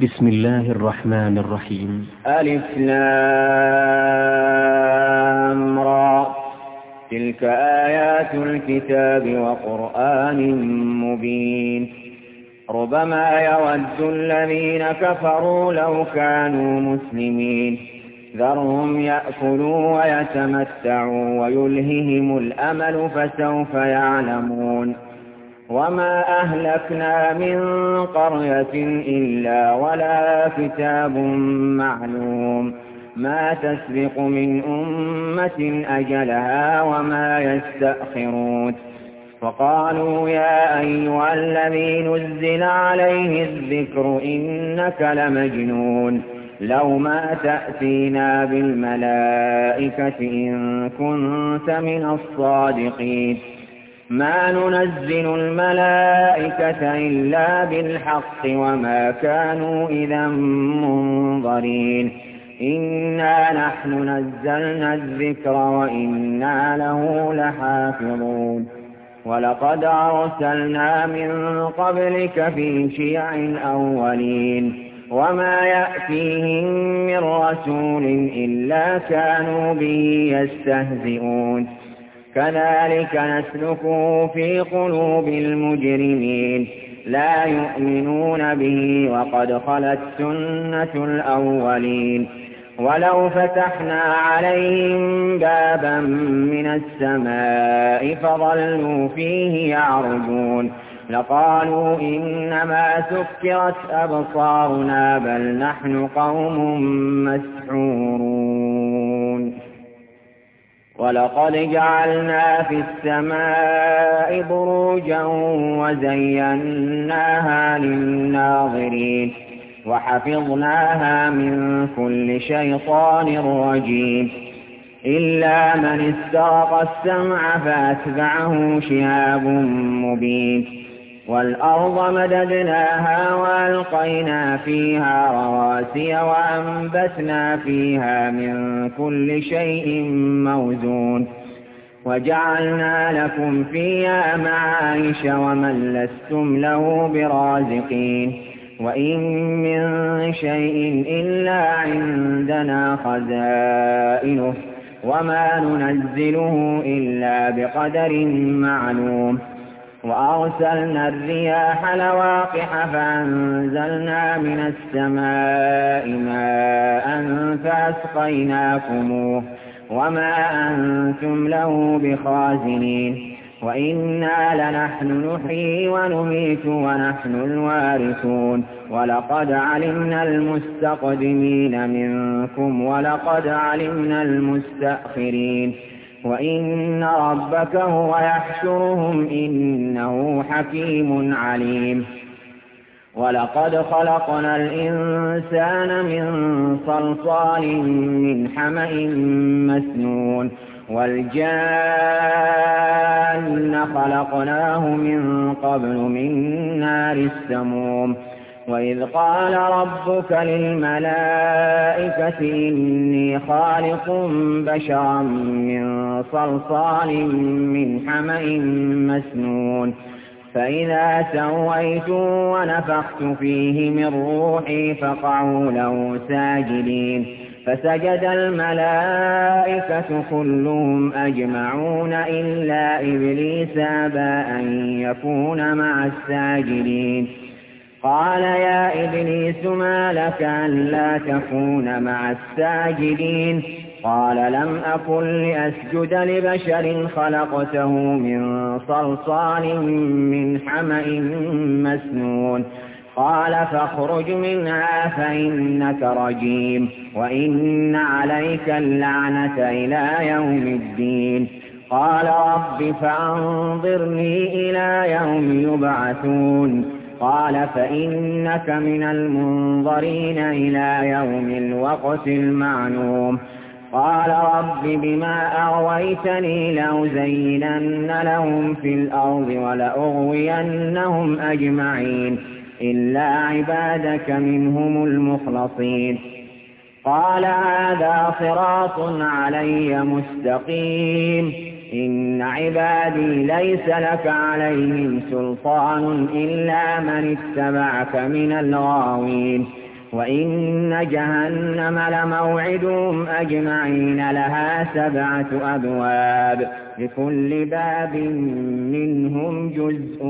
بسم الله الرحمن الرحيم. ألف لام را، تلك آيات الكتاب وقرآن مبين. ربما يود الذين كفروا لو كانوا مسلمين، ذرهم يأكلوا ويتمتعوا ويلههم الأمل فسوف يعلمون. وما أهلكنا من قرية إلا ولها كتاب معلوم، ما تسبق من أمة أجلها وما يستأخرون. وقالوا يا أيها الذي نزل عليه الذكر إنك لمجنون، لو ما تأتينا بالملائكة إن كنت من الصادقين. ما ننزل الملائكة إلا بالحق وما كانوا إذا منظرين. إنا نحن نزلنا الذكر وإنا له لحافظون. ولقد أرسلنا من قبلك في شيع الأولين، وما يأتيهم من رسول إلا كانوا به يستهزئون. كذلك نسلكه في قلوب المجرمين، لا يؤمنون به وقد خلت سنة الأولين. ولو فتحنا عليهم بابا من السماء فظلوا فيه يعرجون لقالوا إنما سكرت أبصارنا بل نحن قوم مسحورون. ولقد جعلنا في السماء بروجا وزيناها للناظرين وحفظناها من كل شيطان رجيم إلا من استرق السمع فأتبعه شهاب مبين. والأرض مددناها وألقينا فيها رواسي وأنبتنا فيها من كل شيء موزون وجعلنا لكم فيها معايش ومن لستم له برازقين. وإن من شيء إلا عندنا خزائنه وما ننزله إلا بقدر معلوم. وأرسلنا الرياح لواقح فأنزلنا من السماء ماء فأسقيناكموه وما أنتم له بخازنين. وإنا لنحن نحيي ونميت ونحن الوارثون. ولقد علمنا المستقدمين منكم ولقد علمنا المستأخرين. وإن ربك هو يحشرهم إنه حكيم عليم. ولقد خلقنا الإنسان من صلصال من حمأ مسنون والجان خلقناه من قبل من نار السموم. وإذ قال ربك للملائكة إني خالق بشرا من صلصال من حمأ مسنون فإذا سويت ونفخت فيه من روحي فقعوا له ساجدين. فسجد الملائكة كلهم أجمعون إلا إبليس أبى أن يكون مع الساجدين. قال يا إبليس ما لك ألا تكون مع الساجدين؟ قال لم أكن لأسجد لبشر خلقته من صلصال من حمأ مسنون. قال فاخرج منها فإنك رجيم وإن عليك اللعنة إلى يوم الدين. قال رب فأنظرني إلى يوم يبعثون. قال فإنك من المنظرين إلى يوم الوقت المعلوم. قال رب بما أغويتني لأزينن لهم في الأرض ولأغوينهم أجمعين إلا عبادك منهم المخلصين. قال هذا صراط علي مستقيم. إن عبادي ليس لك عليهم سلطان إلا من اتبعك من الغاوين. وإن جهنم لموعدهم أجمعين لها 7 أبواب لكل باب منهم جزء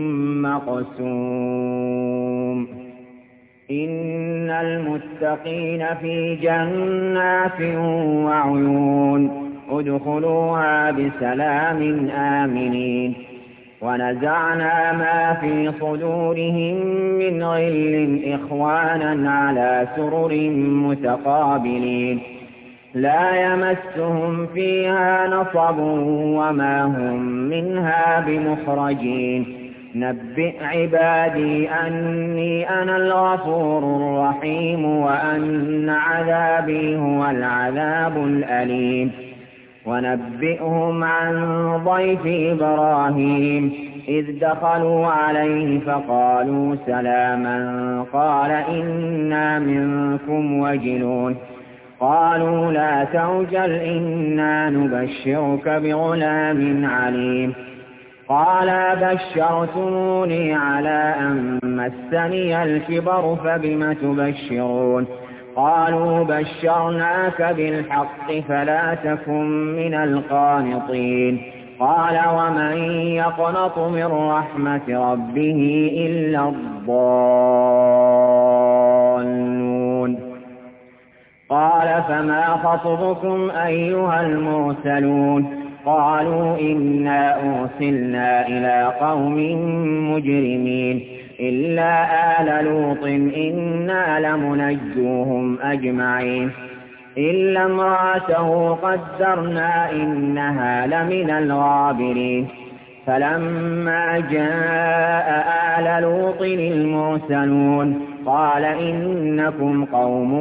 مقسوم إن المتقين في جنات وعيون ادخلوها بسلام آمنين ونزعنا ما في صدورهم من غل إخوانا على سرر متقابلين لا يمسهم فيها نصب وما هم منها بمخرجين نبئ عبادي أني أنا الغفور الرحيم وأن عذابي هو العذاب الأليم ونبئهم عن ضيف إبراهيم إذ دخلوا عليه فقالوا سلاما قال إنا منكم وجلون قالوا لا توجل إنا نبشرك بغلام عليم قال بشرتموني على أن مسني الكبر فبم تبشرون قالوا بشرناك بالحق فلا تكن من القانطين قال ومن يقنط من رحمة ربه إلا الضالون قال فما خطبكم أيها المرسلون قالوا إنا أرسلنا إلى قوم مجرمين إلا آل لوط إنا لمنجوهم أجمعين إلا امرأته قدرنا إنها لمن الغابرين فلما جاء آل لوط المرسلون قال إنكم قوم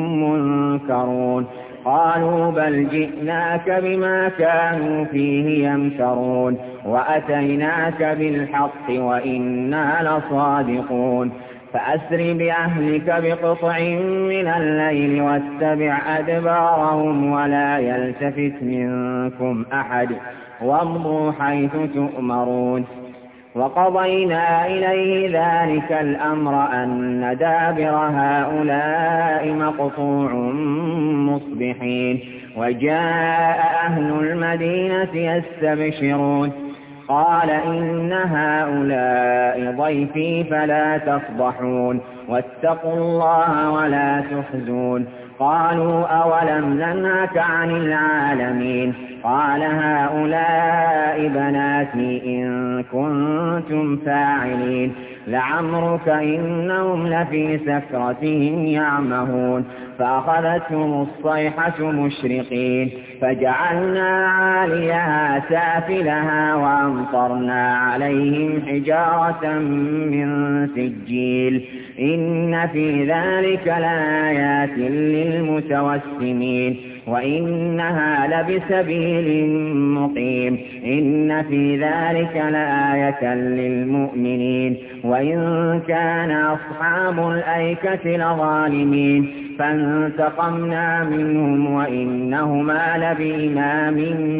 منكرون قالوا بل جئناك بما كانوا فيه يمترون وأتيناك بالحق وإنا لصادقون فأسر بأهلك بقطع من الليل واتبع أدبارهم ولا يلتفت منكم أحد وامضوا حيث تؤمرون وقضينا إليه ذلك الأمر أن دابر هؤلاء مقطوع مصبحين وجاء أهل المدينة يستبشرون قال إن هؤلاء ضيفي فلا تفضحون واتقوا الله ولا تخزون قالوا أولم ننهك عن العالمين قال هؤلاء بناتي إن كنتم فاعلين لعمرك إنهم لفي سكرتهم يعمهون فأخذتهم الصيحة مشرقين فجعلنا عاليها سافلها وأمطرنا عليهم حجارة من سجيل إن في ذلك لآيات للمتوسمين وإنها لبسبيل مقيم إن في ذلك لآية للمؤمنين وإن كان أصحاب الأيكة لظالمين فانتقمنا منهم وإنهما لبإمام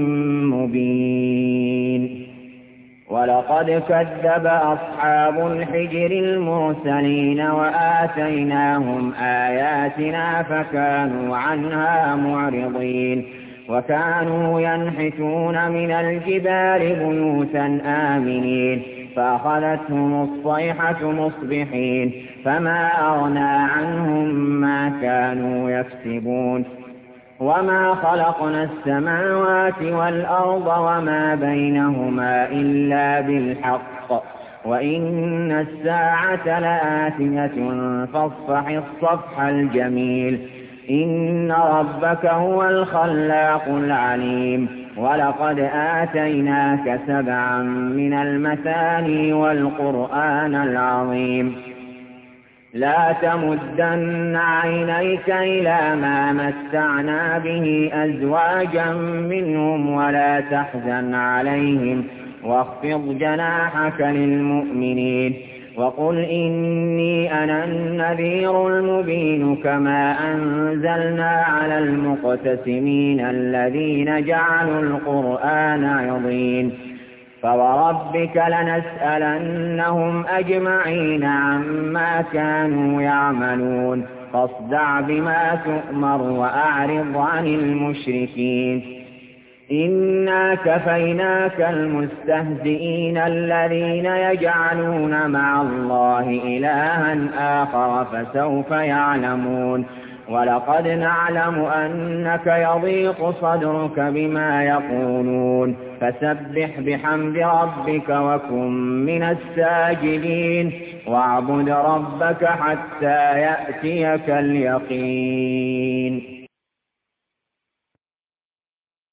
مبين ولقد كذب أصحاب الحجر المرسلين وآتيناهم آياتنا فكانوا عنها معرضين وكانوا ينحتون من الجبال بيوتا آمنين فأخذتهم الصيحة مصبحين فما أغنى عنهم ما كانوا يكسبون وما خلقنا السماوات والأرض وما بينهما إلا بالحق وإن الساعة لآتية فاصفح الصفح الجميل إن ربك هو الخلاق العليم ولقد آتيناك 7 من المثاني والقرآن العظيم لا تمدن عينيك إلى ما متعنا به أزواجا منهم ولا تحزن عليهم واخفض جناحك للمؤمنين وقل إني أنا النذير المبين كما أنزلنا على المقتسمين الذين جعلوا القرآن عضين فوربك لنسألنهم أجمعين عما كانوا يعملون فاصدع بما تؤمر وأعرض عن المشركين إنا كفيناك المستهزئين الذين يجعلون مع الله إلها آخر فسوف يعلمون ولقد نعلم أنك يضيق صدرك بما يقولون فسبح بحمد ربك وكن من الساجدين واعبد ربك حتى يأتيك اليقين